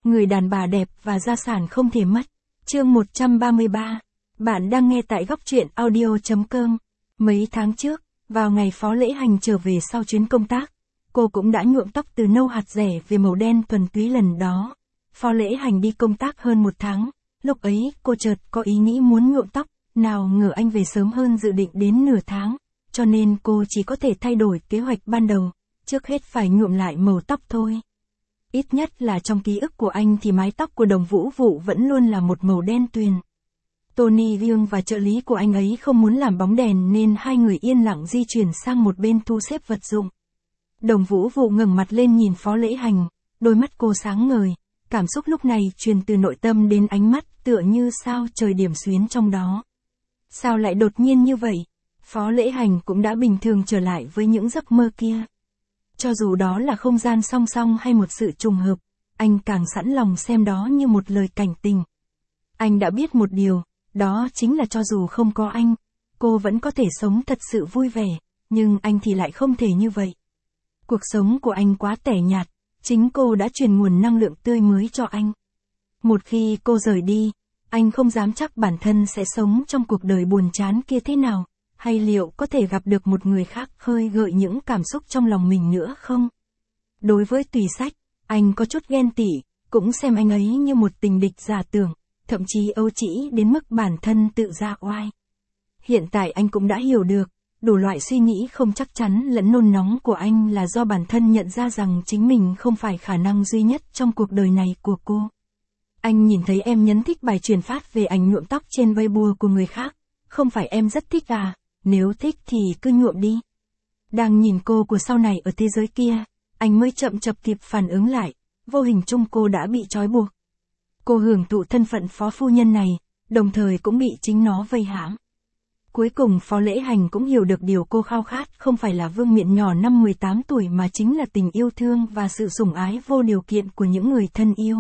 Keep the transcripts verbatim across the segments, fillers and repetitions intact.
người đàn bà đẹp và gia sản không thể mất. Chương một trăm ba mươi ba. Bạn đang nghe tại góc truyện audio.com. Mấy tháng trước, vào ngày Phó Lễ Hành trở về sau chuyến công tác, cô cũng đã nhuộm tóc từ nâu hạt rẻ về màu đen thuần túy lần đó. Phó Lễ Hành đi công tác hơn một tháng, lúc ấy cô chợt có ý nghĩ muốn nhuộm tóc, nào ngờ anh về sớm hơn dự định đến nửa tháng, cho nên cô chỉ có thể thay đổi kế hoạch ban đầu, trước hết phải nhuộm lại màu tóc thôi. Ít nhất là trong ký ức của anh thì mái tóc của Đồng Vũ Vụ vẫn luôn là một màu đen tuyền. Tony Leung và trợ lý của anh ấy không muốn làm bóng đèn nên hai người yên lặng di chuyển sang một bên thu xếp vật dụng. Đồng Vũ Vụ ngẩng mặt lên nhìn Phó Lễ Hành, đôi mắt cô sáng ngời, cảm xúc lúc này truyền từ nội tâm đến ánh mắt tựa như sao trời điểm xuyến trong đó. Sao lại đột nhiên như vậy? Phó Lễ Hành cũng đã bình thường trở lại với những giấc mơ kia. Cho dù đó là không gian song song hay một sự trùng hợp, anh càng sẵn lòng xem đó như một lời cảnh tình. Anh đã biết một điều, đó chính là cho dù không có anh, cô vẫn có thể sống thật sự vui vẻ, nhưng anh thì lại không thể như vậy. Cuộc sống của anh quá tẻ nhạt, chính cô đã truyền nguồn năng lượng tươi mới cho anh. Một khi cô rời đi, anh không dám chắc bản thân sẽ sống trong cuộc đời buồn chán kia thế nào, hay liệu có thể gặp được một người khác khơi gợi những cảm xúc trong lòng mình nữa không? Đối với Tùy Sách, anh có chút ghen tị, cũng xem anh ấy như một tình địch giả tưởng, thậm chí âu trĩ đến mức bản thân tự ra oai. Hiện tại anh cũng đã hiểu được, đủ loại suy nghĩ không chắc chắn lẫn nôn nóng của anh là do bản thân nhận ra rằng chính mình không phải khả năng duy nhất trong cuộc đời này của cô. Anh nhìn thấy em nhấn thích bài truyền phát về ảnh nhuộm tóc trên Weibo của người khác, không phải em rất thích à, nếu thích thì cứ nhuộm đi. Đang nhìn cô của sau này ở thế giới kia, anh mới chậm chập kịp phản ứng lại, vô hình chung cô đã bị trói buộc. Cô hưởng thụ thân phận phó phu nhân này, đồng thời cũng bị chính nó vây hãm. Cuối cùng Phó Lễ Hành cũng hiểu được điều cô khao khát không phải là vương miện nhỏ năm mười tám tuổi mà chính là tình yêu thương và sự sủng ái vô điều kiện của những người thân yêu.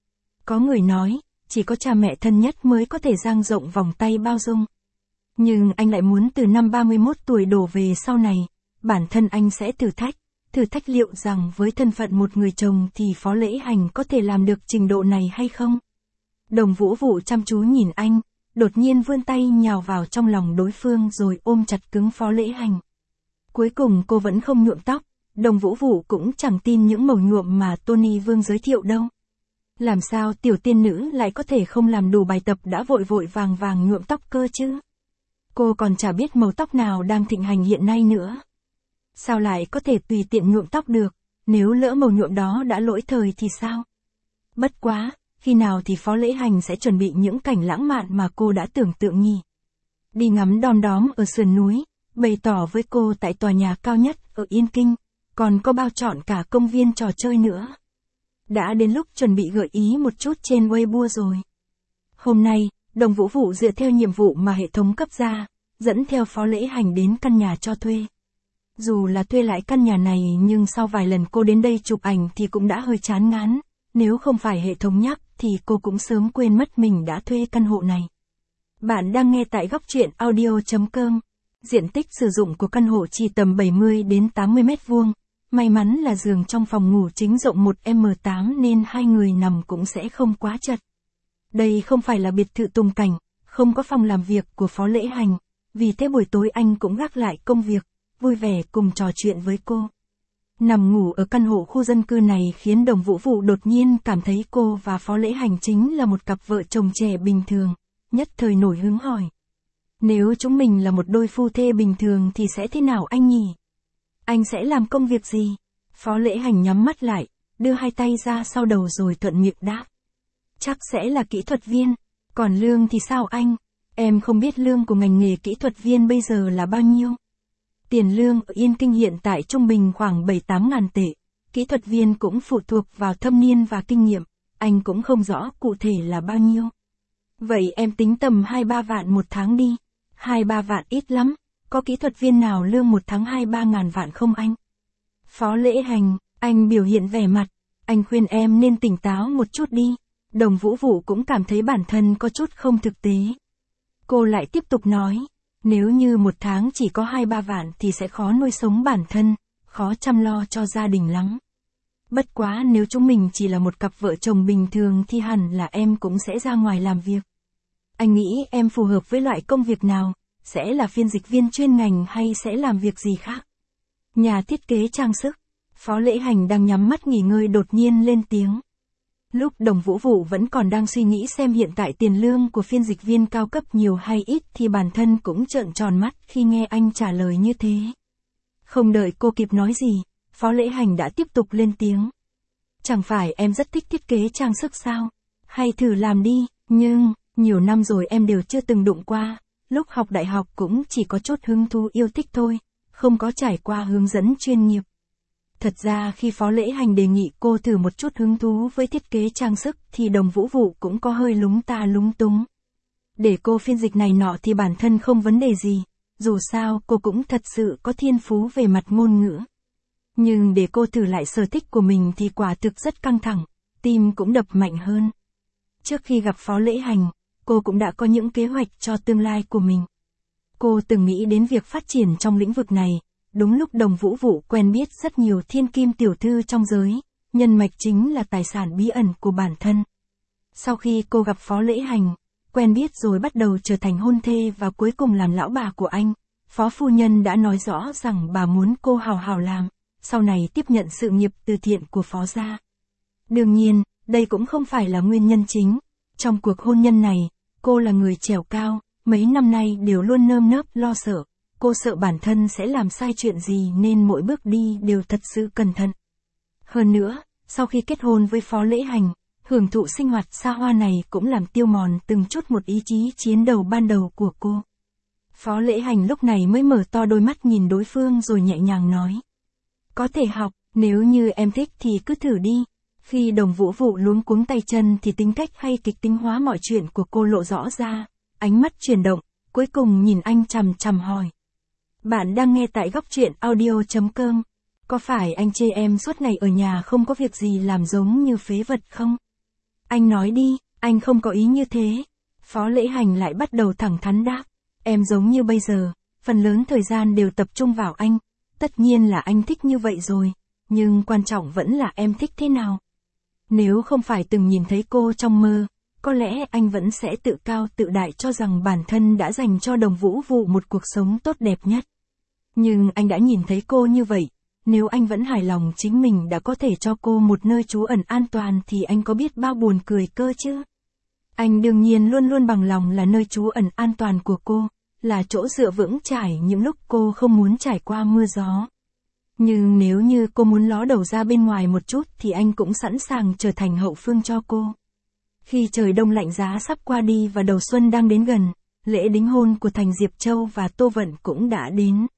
Có người nói, chỉ có cha mẹ thân nhất mới có thể dang rộng vòng tay bao dung. Nhưng anh lại muốn từ năm ba mươi mốt tuổi đổ về sau này, bản thân anh sẽ thử thách, thử thách liệu rằng với thân phận một người chồng thì Phó Lễ Hành có thể làm được trình độ này hay không. Đồng Vũ Vụ chăm chú nhìn anh, đột nhiên vươn tay nhào vào trong lòng đối phương rồi ôm chặt cứng Phó Lễ Hành. Cuối cùng cô vẫn không nhuộm tóc, Đồng Vũ Vụ cũng chẳng tin những màu nhuộm mà Tony Vương giới thiệu đâu. Làm sao tiểu tiên nữ lại có thể không làm đủ bài tập đã vội vội vàng vàng nhuộm tóc cơ chứ? Cô còn chả biết màu tóc nào đang thịnh hành hiện nay nữa. Sao lại có thể tùy tiện nhuộm tóc được, nếu lỡ màu nhuộm đó đã lỗi thời thì sao? Bất quá, khi nào thì Phó Lễ Hành sẽ chuẩn bị những cảnh lãng mạn mà cô đã tưởng tượng nhỉ? Đi ngắm đom đóm ở sườn núi, bày tỏ với cô tại tòa nhà cao nhất ở Yên Kinh, còn có bao trọn cả công viên trò chơi nữa. Đã đến lúc chuẩn bị gợi ý một chút trên Weibo rồi. Hôm nay, Đồng Vũ Vụ dựa theo nhiệm vụ mà hệ thống cấp ra, dẫn theo Phó Lễ Hành đến căn nhà cho thuê. Dù là thuê lại căn nhà này nhưng sau vài lần cô đến đây chụp ảnh thì cũng đã hơi chán ngán, nếu không phải hệ thống nhắc thì cô cũng sớm quên mất mình đã thuê căn hộ này. Bạn đang nghe tại góc truyện audio.com. Diện tích sử dụng của căn hộ chỉ tầm bảy mươi đến tám mươi mét vuông. May mắn là giường trong phòng ngủ chính rộng một mét tám nên hai người nằm cũng sẽ không quá chật. Đây không phải là biệt thự tùng cảnh, không có phòng làm việc của Phó Lễ Hành, vì thế buổi tối anh cũng gác lại công việc, vui vẻ cùng trò chuyện với cô. Nằm ngủ ở căn hộ khu dân cư này khiến Đồng Vũ Vụ đột nhiên cảm thấy cô và Phó Lễ Hành chính là một cặp vợ chồng trẻ bình thường, nhất thời nổi hứng hỏi. Nếu chúng mình là một đôi phu thê bình thường thì sẽ thế nào anh nhỉ? Anh sẽ làm công việc gì? Phó Lễ Hành nhắm mắt lại, đưa hai tay ra sau đầu rồi thuận miệng đáp. Chắc sẽ là kỹ thuật viên, còn lương thì sao anh? Em không biết lương của ngành nghề kỹ thuật viên bây giờ là bao nhiêu. Tiền lương ở Yên Kinh hiện tại trung bình khoảng bảy tám ngàn tệ, kỹ thuật viên cũng phụ thuộc vào thâm niên và kinh nghiệm, anh cũng không rõ cụ thể là bao nhiêu. Vậy em tính tầm hai ba vạn một tháng đi, hai ba vạn ít lắm, có kỹ thuật viên nào lương một tháng hai ba ngàn vạn không anh? Phó Lễ Hành, anh biểu hiện vẻ mặt, anh khuyên em nên tỉnh táo một chút đi. Đồng Vũ Vụ cũng cảm thấy bản thân có chút không thực tế. Cô lại tiếp tục nói, nếu như một tháng chỉ có hai ba vạn thì sẽ khó nuôi sống bản thân, khó chăm lo cho gia đình lắm. Bất quá nếu chúng mình chỉ là một cặp vợ chồng bình thường thì hẳn là em cũng sẽ ra ngoài làm việc. Anh nghĩ em phù hợp với loại công việc nào, sẽ là phiên dịch viên chuyên ngành hay sẽ làm việc gì khác? Nhà thiết kế trang sức. Phó Lễ Hành đang nhắm mắt nghỉ ngơi đột nhiên lên tiếng. Lúc Đồng Vũ Vụ vẫn còn đang suy nghĩ xem hiện tại tiền lương của phiên dịch viên cao cấp nhiều hay ít thì bản thân cũng trợn tròn mắt khi nghe anh trả lời như thế. Không đợi cô kịp nói gì, Phó Lễ Hành đã tiếp tục lên tiếng. Chẳng phải em rất thích thiết kế trang sức sao? Hay thử làm đi, nhưng, nhiều năm rồi em đều chưa từng đụng qua, lúc học đại học cũng chỉ có chút hứng thú yêu thích thôi, không có trải qua hướng dẫn chuyên nghiệp. Thật ra khi Phó Lễ Hành đề nghị cô thử một chút hứng thú với thiết kế trang sức thì Đồng Vũ Vụ cũng có hơi lúng ta lúng túng. Để cô phiên dịch này nọ thì bản thân không vấn đề gì, dù sao cô cũng thật sự có thiên phú về mặt ngôn ngữ. Nhưng để cô thử lại sở thích của mình thì quả thực rất căng thẳng, tim cũng đập mạnh hơn. Trước khi gặp Phó Lễ Hành, cô cũng đã có những kế hoạch cho tương lai của mình. Cô từng nghĩ đến việc phát triển trong lĩnh vực này. Đúng lúc Đồng Vũ Vụ quen biết rất nhiều thiên kim tiểu thư trong giới, nhân mạch chính là tài sản bí ẩn của bản thân. Sau khi cô gặp Phó Lễ Hành, quen biết rồi bắt đầu trở thành hôn thê và cuối cùng làm lão bà của anh, Phó phu nhân đã nói rõ rằng bà muốn cô hào hào làm, sau này tiếp nhận sự nghiệp từ thiện của Phó gia. Đương nhiên, đây cũng không phải là nguyên nhân chính. Trong cuộc hôn nhân này, cô là người trèo cao, mấy năm nay đều luôn nơm nớp lo sợ. Cô sợ bản thân sẽ làm sai chuyện gì nên mỗi bước đi đều thật sự cẩn thận. Hơn nữa, sau khi kết hôn với Phó Lễ Hành, hưởng thụ sinh hoạt xa hoa này cũng làm tiêu mòn từng chút một ý chí chiến đấu ban đầu của cô. Phó Lễ Hành lúc này mới mở to đôi mắt nhìn đối phương rồi nhẹ nhàng nói. Có thể học, nếu như em thích thì cứ thử đi. Khi Đồng Vũ Vụ luống cuống tay chân thì tính cách hay kịch tính hóa mọi chuyện của cô lộ rõ ra, ánh mắt chuyển động, cuối cùng nhìn anh chằm chằm hỏi. Bạn đang nghe tại góc truyện audio chấm com. Có phải anh chê em suốt ngày ở nhà không có việc gì làm giống như phế vật không? Anh nói đi, anh không có ý như thế. Phó Lễ Hành lại bắt đầu thẳng thắn đáp. Em giống như bây giờ, phần lớn thời gian đều tập trung vào anh. Tất nhiên là anh thích như vậy rồi, nhưng quan trọng vẫn là em thích thế nào. Nếu không phải từng nhìn thấy cô trong mơ, có lẽ anh vẫn sẽ tự cao tự đại cho rằng bản thân đã dành cho Đồng Vũ Vụ một cuộc sống tốt đẹp nhất. Nhưng anh đã nhìn thấy cô như vậy, nếu anh vẫn hài lòng chính mình đã có thể cho cô một nơi trú ẩn an toàn thì anh có biết bao buồn cười cơ chứ. Anh đương nhiên luôn luôn bằng lòng là nơi trú ẩn an toàn của cô, là chỗ dựa vững chãi những lúc cô không muốn trải qua mưa gió. Nhưng nếu như cô muốn ló đầu ra bên ngoài một chút thì anh cũng sẵn sàng trở thành hậu phương cho cô. Khi trời đông lạnh giá sắp qua đi và đầu xuân đang đến gần, lễ đính hôn của Thành Diệp Châu và Tô Vận cũng đã đến.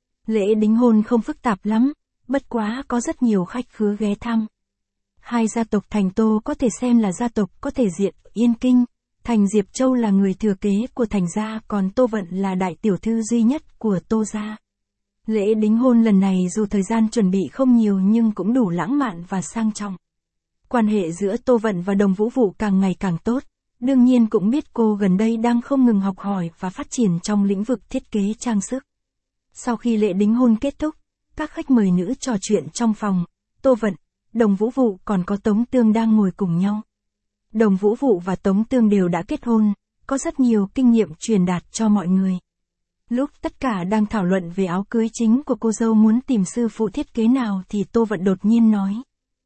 Lễ đính hôn không phức tạp lắm, bất quá có rất nhiều khách khứa ghé thăm. Hai gia tộc Thành Tô có thể xem là gia tộc có thể diện Yên Kinh, Thành Diệp Châu là người thừa kế của Thành gia còn Tô Vận là đại tiểu thư duy nhất của Tô gia. Lễ đính hôn lần này dù thời gian chuẩn bị không nhiều nhưng cũng đủ lãng mạn và sang trọng. Quan hệ giữa Tô Vận và Đồng Vũ Vụ càng ngày càng tốt, đương nhiên cũng biết cô gần đây đang không ngừng học hỏi và phát triển trong lĩnh vực thiết kế trang sức. Sau khi lễ đính hôn kết thúc, các khách mời nữ trò chuyện trong phòng, Tô Vận, Đồng Vũ Vụ còn có Tống Tương đang ngồi cùng nhau. Đồng Vũ Vụ và Tống Tương đều đã kết hôn, có rất nhiều kinh nghiệm truyền đạt cho mọi người. Lúc tất cả đang thảo luận về áo cưới chính của cô dâu muốn tìm sư phụ thiết kế nào thì Tô Vận đột nhiên nói.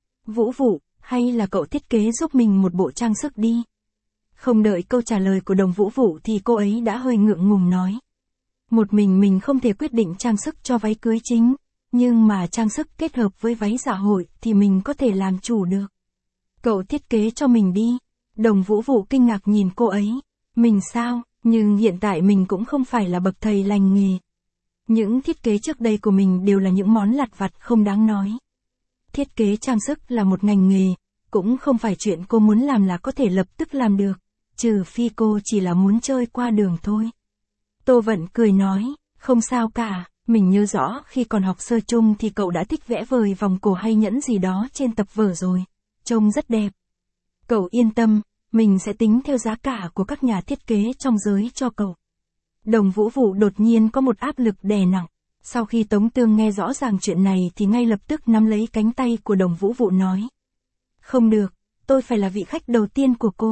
Vũ Vụ, hay là cậu thiết kế giúp mình một bộ trang sức đi. Không đợi câu trả lời của Đồng Vũ Vụ thì cô ấy đã hơi ngượng ngùng nói. Một mình mình không thể quyết định trang sức cho váy cưới chính, nhưng mà trang sức kết hợp với váy dạ hội thì mình có thể làm chủ được. Cậu thiết kế cho mình đi. Đồng Vũ Vụ kinh ngạc nhìn cô ấy. Mình sao, nhưng hiện tại mình cũng không phải là bậc thầy lành nghề. Những thiết kế trước đây của mình đều là những món lặt vặt không đáng nói. Thiết kế trang sức là một ngành nghề, cũng không phải chuyện cô muốn làm là có thể lập tức làm được, trừ phi cô chỉ là muốn chơi qua đường thôi. Tô Vận cười nói, không sao cả, mình nhớ rõ khi còn học sơ chung thì cậu đã thích vẽ vời vòng cổ hay nhẫn gì đó trên tập vở rồi, trông rất đẹp. Cậu yên tâm, mình sẽ tính theo giá cả của các nhà thiết kế trong giới cho cậu. Đồng Vũ Vụ đột nhiên có một áp lực đè nặng. Sau khi Tống Tương nghe rõ ràng chuyện này thì ngay lập tức nắm lấy cánh tay của Đồng Vũ Vụ nói. Không được, tôi phải là vị khách đầu tiên của cô.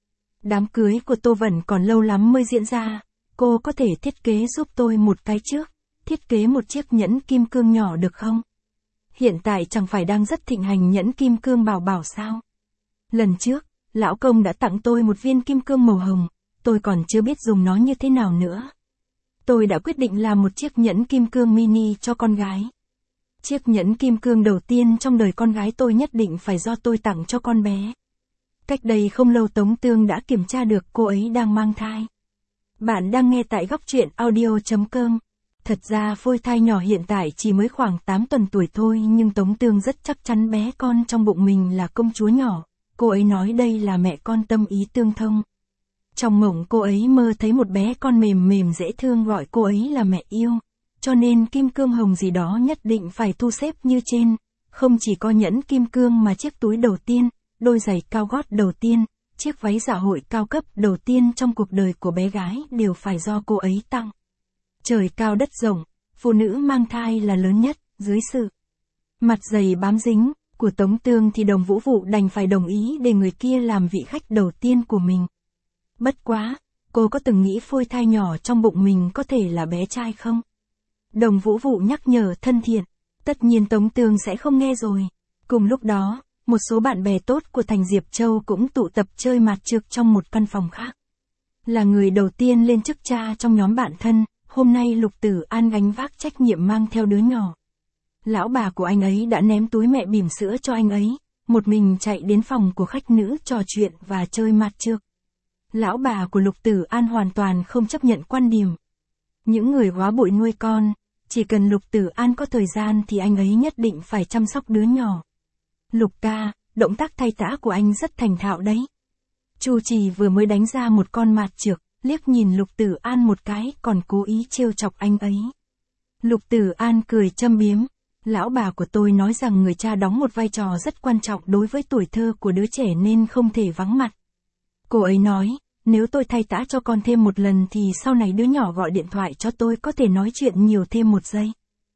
Đám cưới của Tô Vẩn còn lâu lắm mới diễn ra, cô có thể thiết kế giúp tôi một cái trước, thiết kế một chiếc nhẫn kim cương nhỏ được không? Hiện tại chẳng phải đang rất thịnh hành nhẫn kim cương bảo bảo sao? Lần trước, lão công đã tặng tôi một viên kim cương màu hồng, tôi còn chưa biết dùng nó như thế nào nữa. Tôi đã quyết định làm một chiếc nhẫn kim cương mini cho con gái. Chiếc nhẫn kim cương đầu tiên trong đời con gái tôi nhất định phải do tôi tặng cho con bé. Cách đây không lâu Tống Tương đã kiểm tra được cô ấy đang mang thai. Bạn đang nghe tại góc truyện audio.com. Thật ra phôi thai nhỏ hiện tại chỉ mới khoảng tám tuần tuổi thôi, nhưng Tống Tương rất chắc chắn bé con trong bụng mình là công chúa nhỏ. Cô ấy nói đây là mẹ con tâm ý tương thông. Trong mộng cô ấy mơ thấy một bé con mềm mềm dễ thương gọi cô ấy là mẹ yêu. Cho nên kim cương hồng gì đó nhất định phải thu xếp như trên. Không chỉ có nhẫn kim cương mà chiếc túi đầu tiên, đôi giày cao gót đầu tiên, chiếc váy dạ hội cao cấp đầu tiên trong cuộc đời của bé gái đều phải do cô ấy tặng. Trời cao đất rộng, phụ nữ mang thai là lớn nhất, dưới sự mặt dày bám dính của Tống Tương thì Đồng Vũ Vụ đành phải đồng ý để người kia làm vị khách đầu tiên của mình. Bất quá, cô có từng nghĩ phôi thai nhỏ trong bụng mình có thể là bé trai không? Đồng Vũ Vụ nhắc nhở thân thiện, tất nhiên Tống Tương sẽ không nghe rồi. Cùng lúc đó, một số bạn bè tốt của Thành Diệp Châu cũng tụ tập chơi mạt trược trong một căn phòng khác. Là người đầu tiên lên chức cha trong nhóm bạn thân, hôm nay Lục Tử An gánh vác trách nhiệm mang theo đứa nhỏ. Lão bà của anh ấy đã ném túi mẹ bỉm sữa cho anh ấy, một mình chạy đến phòng của khách nữ trò chuyện và chơi mạt trược. Lão bà của Lục Tử An hoàn toàn không chấp nhận quan điểm. Những người góa bụi nuôi con, chỉ cần Lục Tử An có thời gian thì anh ấy nhất định phải chăm sóc đứa nhỏ. Lục ca, động tác thay tã của anh rất thành thạo đấy. Chu Trì vừa mới đánh ra một con mạt trược, liếc nhìn Lục Tử An một cái còn cố ý trêu chọc anh ấy. Lục Tử An cười châm biếm. Lão bà của tôi nói rằng người cha đóng một vai trò rất quan trọng đối với tuổi thơ của đứa trẻ nên không thể vắng mặt. Cô ấy nói, nếu tôi thay tã cho con thêm một lần thì sau này đứa nhỏ gọi điện thoại cho tôi có thể nói chuyện nhiều thêm một giây.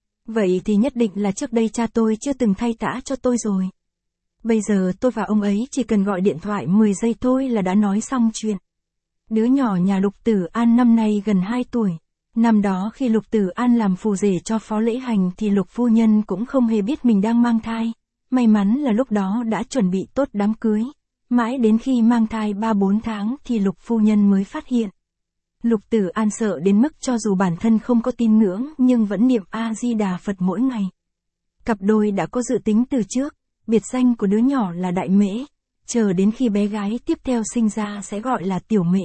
Vậy thì nhất định là trước đây cha tôi chưa từng thay tã cho tôi rồi. Bây giờ tôi và ông ấy chỉ cần gọi điện thoại mười giây thôi là đã nói xong chuyện. Đứa nhỏ nhà Lục Tử An năm nay gần hai tuổi. Năm đó khi Lục Tử An làm phù rể cho Phó Lễ Hành thì Lục phu nhân cũng không hề biết mình đang mang thai. May mắn là lúc đó đã chuẩn bị tốt đám cưới. Mãi đến khi mang thai ba bốn tháng thì Lục phu nhân mới phát hiện. Lục Tử An sợ đến mức cho dù bản thân không có tín ngưỡng nhưng vẫn niệm A-di-đà Phật mỗi ngày. Cặp đôi đã có dự tính từ trước, biệt danh của đứa nhỏ là Đại Mễ, chờ đến khi bé gái tiếp theo sinh ra sẽ gọi là Tiểu Mễ.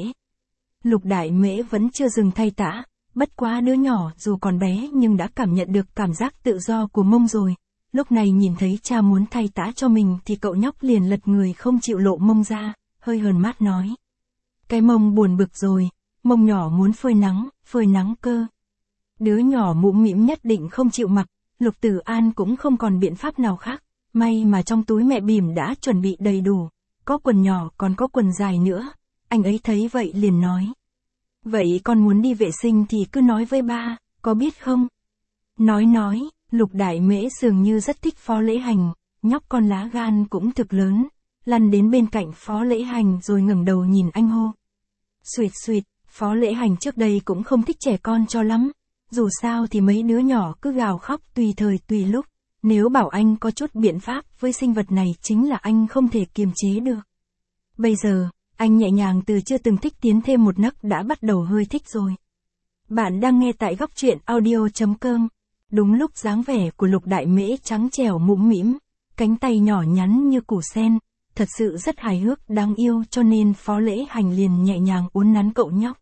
Lục Đại Mễ vẫn chưa dừng thay tã, bất quá đứa nhỏ dù còn bé nhưng đã cảm nhận được cảm giác tự do của mông rồi. Lúc này nhìn thấy cha muốn thay tã cho mình thì cậu nhóc liền lật người không chịu lộ mông ra, hơi hờn mát nói. Cái mông buồn bực rồi, mông nhỏ muốn phơi nắng, phơi nắng cơ. Đứa nhỏ mũm mĩm nhất định không chịu mặc, Lục Tử An cũng không còn biện pháp nào khác, may mà trong túi mẹ bỉm đã chuẩn bị đầy đủ, có quần nhỏ còn có quần dài nữa, anh ấy thấy vậy liền nói. Vậy con muốn đi vệ sinh thì cứ nói với ba, có biết không? Nói nói, Lục Đại Mễ dường như rất thích Phó Lễ Hành, nhóc con lá gan cũng thực lớn, lăn đến bên cạnh Phó Lễ Hành rồi ngẩng đầu nhìn anh hô. Xuyệt xuyệt, Phó Lễ Hành trước đây cũng không thích trẻ con cho lắm, dù sao thì mấy đứa nhỏ cứ gào khóc tùy thời tùy lúc, nếu bảo anh có chút biện pháp với sinh vật này chính là anh không thể kiềm chế được. Bây giờ, anh nhẹ nhàng từ chưa từng thích tiến thêm một nấc đã bắt đầu hơi thích rồi. Bạn đang nghe tại góc truyện audio.com. Đúng lúc dáng vẻ của Lục Đại Mễ trắng trẻo mũm mĩm, cánh tay nhỏ nhắn như củ sen, thật sự rất hài hước đáng yêu cho nên Phó Lễ Hành liền nhẹ nhàng uốn nắn cậu nhóc.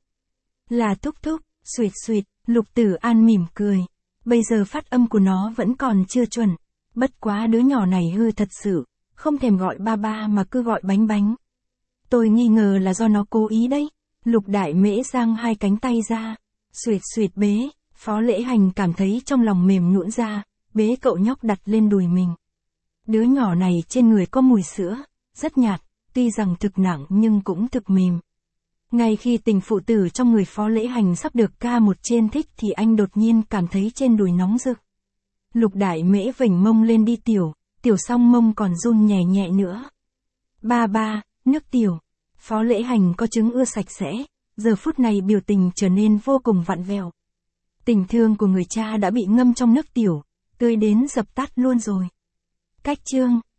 Là thúc thúc, xuyệt xuyệt, Lục Tử An mỉm cười. Bây giờ phát âm của nó vẫn còn chưa chuẩn, bất quá đứa nhỏ này hư thật sự, không thèm gọi ba ba mà cứ gọi bánh bánh. Tôi nghi ngờ là do nó cố ý đấy. Lục Đại Mễ giang hai cánh tay ra, xuyệt xuyệt bế. Phó Lễ Hành cảm thấy trong lòng mềm nhũn ra, bế cậu nhóc đặt lên đùi mình. Đứa nhỏ này trên người có mùi sữa, rất nhạt, tuy rằng thực nặng nhưng cũng thực mềm. Ngay khi tình phụ tử trong người Phó Lễ Hành sắp được ca một trên thích thì anh đột nhiên cảm thấy trên đùi nóng rực. Lục Đại Mễ vểnh mông lên đi tiểu, tiểu xong mông còn run nhẹ nhẹ nữa. Ba ba, nước tiểu. Phó Lễ Hành có chứng ưa sạch sẽ, giờ phút này biểu tình trở nên vô cùng vặn vẹo. Tình thương của người cha đã bị ngâm trong nước tiểu, tươi đến dập tắt luôn rồi. Cách chương